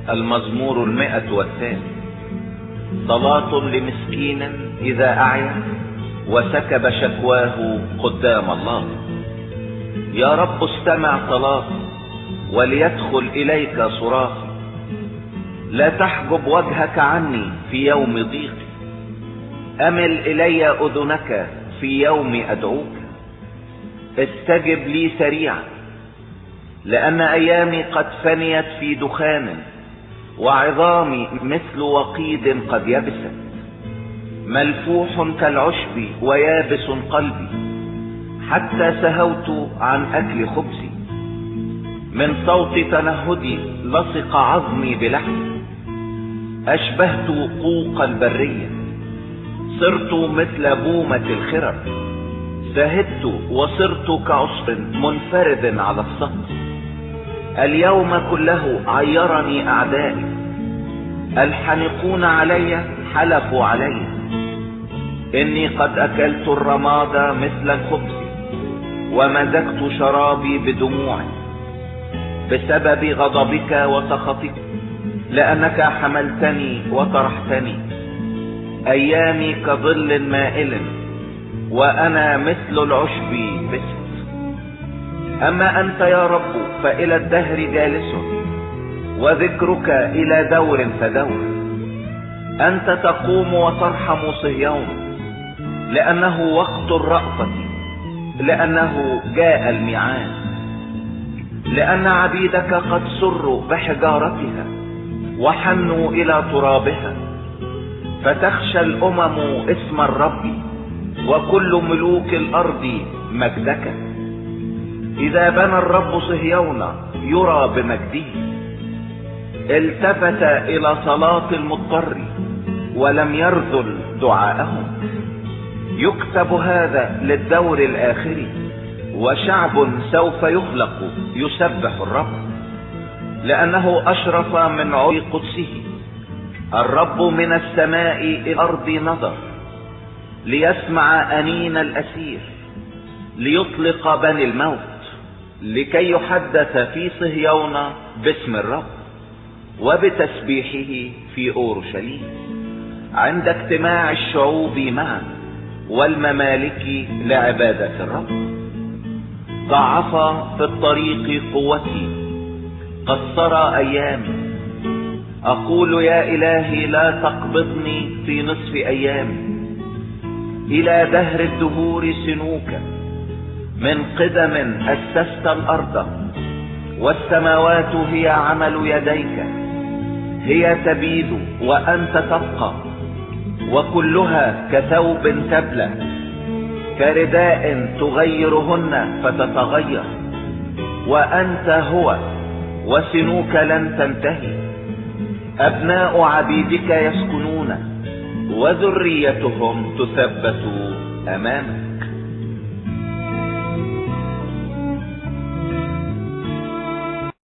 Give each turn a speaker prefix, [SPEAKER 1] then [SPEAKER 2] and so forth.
[SPEAKER 1] المزمور 102. صلاة لمسكين إذا أعيا وسكب شكواه قدام الله. يا رب استمع صلاتي وليدخل إليك صراخي. لا تحجب وجهك عني في يوم ضيقي. أمل إلي أذنك في يوم أدعوك. استجب لي سريعا، لأن أيامي قد فنيت في دخان، وعظامي مثل وقيد قد يبست. ملفوح كالعشب ويابس قلبي، حتى سهوت عن أكل خبزي. من صوت تنهدي لصق عظمي بلحمي. أشبهت قوق البرية، صرت مثل بومة الخرب. زهدت وصرت كعصف منفرد على السطح. اليوم كله عيرني أعدائي، الحنقون علي حلفوا علي. إني قد أكلت الرماد مثل الخبز، ومزجت شرابي بدموعي، بسبب غضبك وسخطك، لأنك حملتني وطرحتني. أيامي كظل مائل، وأنا مثل العشب بست. أما أنت يا رب فإلى الدهر جالس، وذكرك إلى دور فدور. أنت تقوم وترحم صهيون، لأنه وقت الرأفة، لأنه جاء الميعاد. لأن عبيدك قد سروا بحجارتها وحنوا إلى ترابها. فتخشى الأمم اسم الرب، وكل ملوك الأرض مجدك. إذا بنى الرب صهيون يرى بمجده. التفت إلى صلاة المضطر ولم يرذل دعاءهم. يكتب هذا للدور الآخر، وشعب سوف يخلق يسبح الرب. لأنه أشرف من علو قدسه. الرب من السماء إلى الأرض نظر، ليسمع أنين الأسير، ليطلق بني الموت، لكي يحدث في صهيون باسم الرب وبتسبيحه في أورشليم، عند اجتماع الشعوب معا والممالك لعبادة الرب. ضعف في الطريق قوتي، قصر أيامي. أقول يا إلهي لا تقبضني في نصف أيامي. إلى دهر الدهور سنوك، من قدم أسست الأرض، والسماوات هي عمل يديك. هي تبيد وأنت تبقى، وكلها كثوب تبلى، كرداء تغيرهن فتتغير. وأنت هو، وسنوك لن تنتهي. أبناء عبيدك يسكنون، وذريتهم تثبت أمامك.